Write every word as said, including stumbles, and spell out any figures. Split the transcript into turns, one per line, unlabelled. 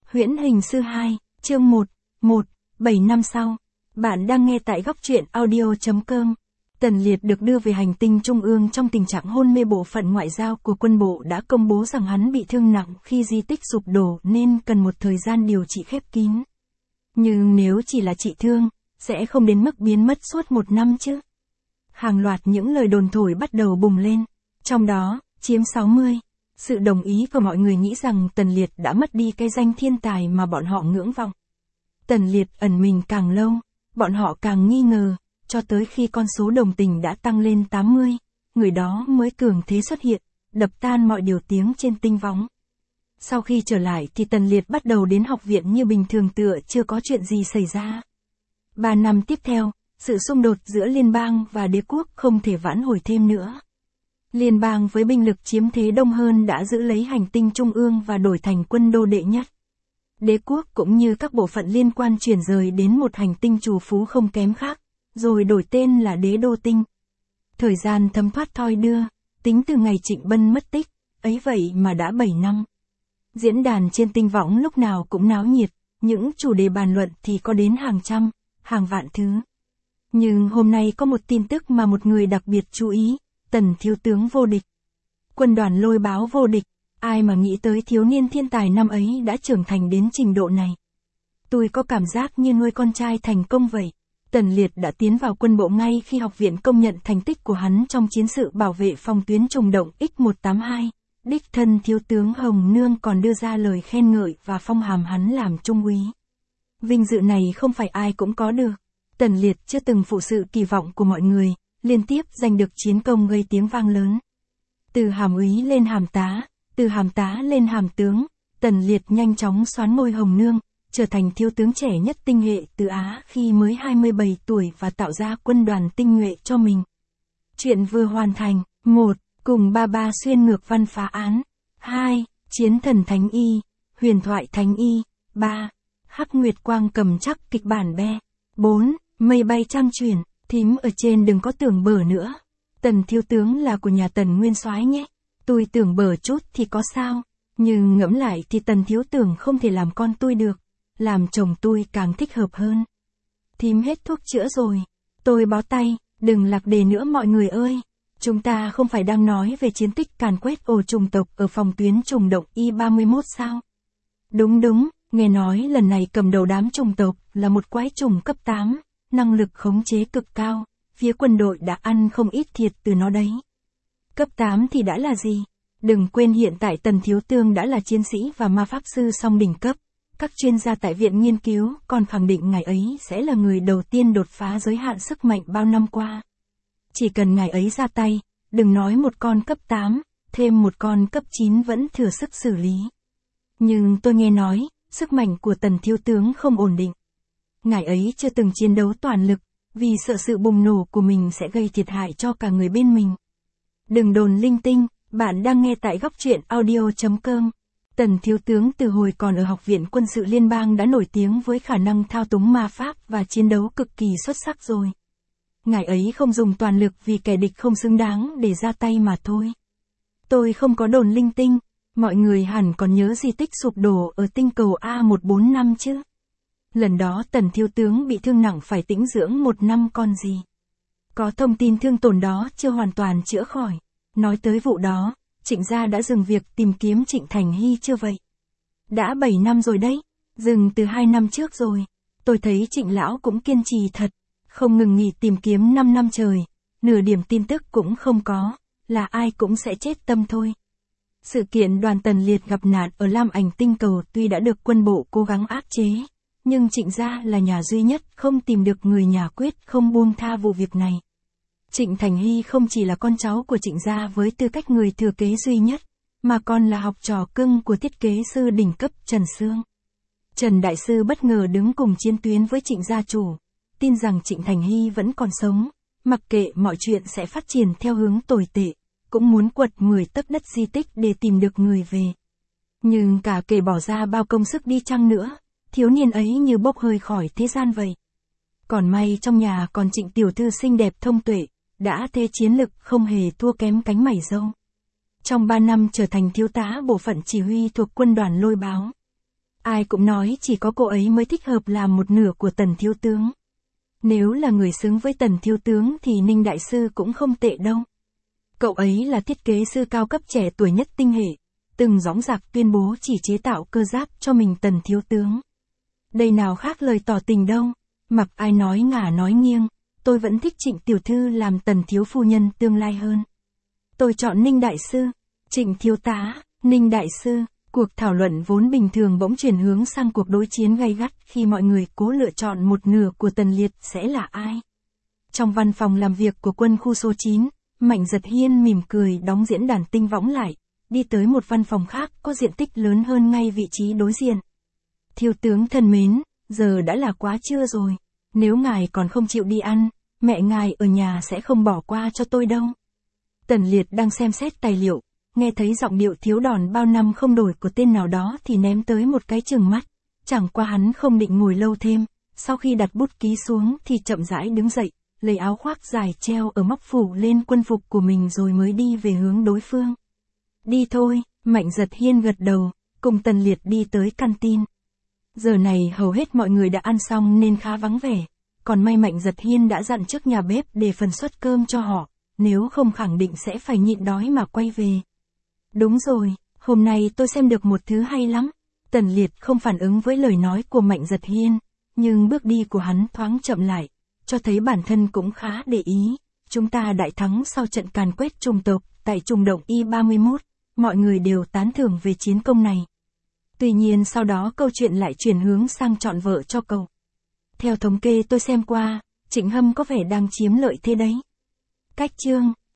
Huyễn hình sư hai, chương một, một, bảy năm sau. Bạn đang nghe tại góc truyện audio chấm com. Tần Liệt được đưa về hành tinh Trung ương trong tình trạng hôn mê. Bộ phận ngoại giao của quân bộ đã công bố rằng hắn bị thương nặng khi di tích sụp đổ nên cần một thời gian điều trị khép kín. Nhưng nếu chỉ là trị thương, sẽ không đến mức biến mất suốt một năm chứ. Hàng loạt những lời đồn thổi bắt đầu bùng lên, trong đó, chiếm sáu mươi. Sự đồng ý của mọi người nghĩ rằng Tần Liệt đã mất đi cái danh thiên tài mà bọn họ ngưỡng vọng. Tần Liệt ẩn mình càng lâu, bọn họ càng nghi ngờ, cho tới khi con số đồng tình đã tăng lên tám mươi, người đó mới cường thế xuất hiện, đập tan mọi điều tiếng trên tinh võng. Sau khi trở lại thì Tần Liệt bắt đầu đến học viện như bình thường tựa chưa có chuyện gì xảy ra. Ba năm tiếp theo, sự xung đột giữa liên bang và đế quốc không thể vãn hồi thêm nữa. Liên bang với binh lực chiếm thế đông hơn đã giữ lấy hành tinh Trung ương và đổi thành quân đô đệ nhất. Đế quốc cũng như các bộ phận liên quan chuyển rời đến một hành tinh trù phú không kém khác, rồi đổi tên là Đế Đô Tinh. Thời gian thấm thoát thoi đưa, tính từ ngày Trịnh Bân mất tích, ấy vậy mà đã bảy năm. Diễn đàn trên tinh võng lúc nào cũng náo nhiệt, những chủ đề bàn luận thì có đến hàng trăm, hàng vạn thứ. Nhưng hôm nay có một tin tức mà một người đặc biệt chú ý. Tần thiếu tướng vô địch. Quân đoàn lôi báo vô địch, ai mà nghĩ tới thiếu niên thiên tài năm ấy đã trưởng thành đến trình độ này. Tôi có cảm giác như nuôi con trai thành công vậy. Tần Liệt đã tiến vào quân bộ ngay khi học viện công nhận thành tích của hắn trong chiến sự bảo vệ phòng tuyến trùng động X một tám hai. Đích thân thiếu tướng Hồng Nương còn đưa ra lời khen ngợi và phong hàm hắn làm trung úy. Vinh dự này không phải ai cũng có được. Tần Liệt chưa từng phụ sự kỳ vọng của mọi người, liên tiếp giành được chiến công gây tiếng vang lớn. Từ hàm úy lên hàm tá, từ hàm tá lên hàm tướng, Tần Liệt nhanh chóng xoán ngôi Hồng Nương, trở thành thiếu tướng trẻ nhất tinh nhuệ từ Á khi mới hai mươi bảy tuổi và tạo ra quân đoàn tinh nhuệ cho mình. Chuyện vừa hoàn thành. một. Cùng ba ba xuyên ngược văn phá án. hai. Chiến thần thánh y, huyền thoại thánh y. ba. Hắc Nguyệt Quang cầm chắc kịch bản be. bốn. Mây bay trăm chuyển. Thím ở trên đừng có tưởng bở nữa. Tần thiếu tướng là của nhà Tần Nguyên Soái nhé. Tôi tưởng bở chút thì có sao. Nhưng ngẫm lại thì Tần thiếu tưởng không thể làm con tôi được. Làm chồng tôi càng thích hợp hơn. Thím hết thuốc chữa rồi. Tôi bó tay, đừng lạc đề nữa mọi người ơi. Chúng ta không phải đang nói về chiến tích càn quét ổ trùng tộc ở phòng tuyến trùng động Y ba mươi mốt sao? Đúng đúng, nghe nói lần này cầm đầu đám trùng tộc là một quái trùng cấp tám. Năng lực khống chế cực cao, phía quân đội đã ăn không ít thiệt từ nó đấy. Cấp tám thì đã là gì? Đừng quên hiện tại Tần thiếu tướng đã là chiến sĩ và ma pháp sư song đỉnh cấp. Các chuyên gia tại viện nghiên cứu còn khẳng định ngài ấy sẽ là người đầu tiên đột phá giới hạn sức mạnh bao năm qua. Chỉ cần ngài ấy ra tay, đừng nói một con cấp tám, thêm một con cấp chín vẫn thừa sức xử lý. Nhưng tôi nghe nói, sức mạnh của Tần thiếu tướng không ổn định. Ngài ấy chưa từng chiến đấu toàn lực, vì sợ sự bùng nổ của mình sẽ gây thiệt hại cho cả người bên mình. Đừng đồn linh tinh, bạn đang nghe tại góc truyện audio chấm com. Tần thiếu tướng từ hồi còn ở học viện quân sự liên bang đã nổi tiếng với khả năng thao túng ma pháp và chiến đấu cực kỳ xuất sắc rồi. Ngài ấy không dùng toàn lực vì kẻ địch không xứng đáng để ra tay mà thôi. Tôi không có đồn linh tinh, mọi người hẳn còn nhớ di tích sụp đổ ở tinh cầu A một bốn năm chứ. Lần đó Tần thiếu tướng bị thương nặng phải tĩnh dưỡng một năm còn gì. Có thông tin thương tổn đó chưa hoàn toàn chữa khỏi. Nói tới vụ đó, Trịnh gia đã dừng việc tìm kiếm Trịnh Thành Hy chưa vậy? Đã bảy năm rồi đấy, dừng từ hai năm trước rồi. Tôi thấy Trịnh lão cũng kiên trì thật, không ngừng nghỉ tìm kiếm năm năm trời, nửa điểm tin tức cũng không có, là ai cũng sẽ chết tâm thôi. Sự kiện đoàn Tần Liệt gặp nạn ở Lam Ảnh tinh cầu tuy đã được quân bộ cố gắng áp chế, nhưng Trịnh gia là nhà duy nhất không tìm được người nhà quyết không buông tha vụ việc này. Trịnh Thành Hy không chỉ là con cháu của Trịnh gia với tư cách người thừa kế duy nhất, mà còn là học trò cưng của thiết kế sư đỉnh cấp Trần Sương. Trần Đại Sư bất ngờ đứng cùng chiến tuyến với Trịnh gia chủ, tin rằng Trịnh Thành Hy vẫn còn sống, mặc kệ mọi chuyện sẽ phát triển theo hướng tồi tệ, cũng muốn quật mười tấc đất di tích để tìm được người về. Nhưng cả kể bỏ ra bao công sức đi chăng nữa, thiếu niên ấy như bốc hơi khỏi thế gian vậy. Còn may trong nhà còn Trịnh tiểu thư xinh đẹp thông tuệ, đã thế chiến lực không hề thua kém cánh mày râu. Trong ba năm trở thành thiếu tá bộ phận chỉ huy thuộc quân đoàn lôi báo. Ai cũng nói chỉ có cô ấy mới thích hợp làm một nửa của Tần thiếu tướng. Nếu là người xứng với Tần thiếu tướng thì Ninh đại sư cũng không tệ đâu. Cậu ấy là thiết kế sư cao cấp trẻ tuổi nhất tinh hệ, từng dõng dạc tuyên bố chỉ chế tạo cơ giáp cho mình Tần thiếu tướng. Đây nào khác lời tỏ tình đâu, mặc ai nói ngả nói nghiêng, tôi vẫn thích Trịnh tiểu thư làm Tần thiếu phu nhân tương lai hơn. Tôi chọn Ninh đại sư. Trịnh thiếu tá, Ninh đại sư. Cuộc thảo luận vốn bình thường bỗng chuyển hướng sang cuộc đối chiến gay gắt khi mọi người cố lựa chọn một nửa của Tần Liệt sẽ là ai. Trong văn phòng làm việc của quân khu số chín, Mạnh Giật Hiên mỉm cười đóng diễn đàn tinh võng lại, đi tới một văn phòng khác có diện tích lớn hơn ngay vị trí đối diện. Thiếu tướng thân mến, giờ đã là quá trưa rồi, nếu ngài còn không chịu đi ăn, mẹ ngài ở nhà sẽ không bỏ qua cho tôi đâu. Tần Liệt đang xem xét tài liệu, nghe thấy giọng điệu thiếu đòn bao năm không đổi của tên nào đó thì ném tới một cái chừng mắt, chẳng qua hắn không định ngồi lâu thêm, sau khi đặt bút ký xuống thì chậm rãi đứng dậy, lấy áo khoác dài treo ở móc phủ lên quân phục của mình rồi mới đi về hướng đối phương. Đi thôi, Mạnh Giật Hiên gật đầu, cùng Tần Liệt đi tới canteen. Giờ này hầu hết mọi người đã ăn xong nên khá vắng vẻ, còn may Mạnh Giật Hiên đã dặn trước nhà bếp để phần suất cơm cho họ, nếu không khẳng định sẽ phải nhịn đói mà quay về. Đúng rồi, hôm nay tôi xem được một thứ hay lắm. Tần Liệt không phản ứng với lời nói của Mạnh Giật Hiên, nhưng bước đi của hắn thoáng chậm lại, cho thấy bản thân cũng khá để ý. Chúng ta đại thắng sau trận càn quét chủng tộc tại trùng động Y ba mươi mốt, mọi người đều tán thưởng về chiến công này. Tuy nhiên sau đó câu chuyện lại chuyển hướng sang chọn vợ cho cậu. Theo thống kê tôi xem qua, Trịnh Hâm có vẻ đang chiếm lợi thế đấy. Cách chương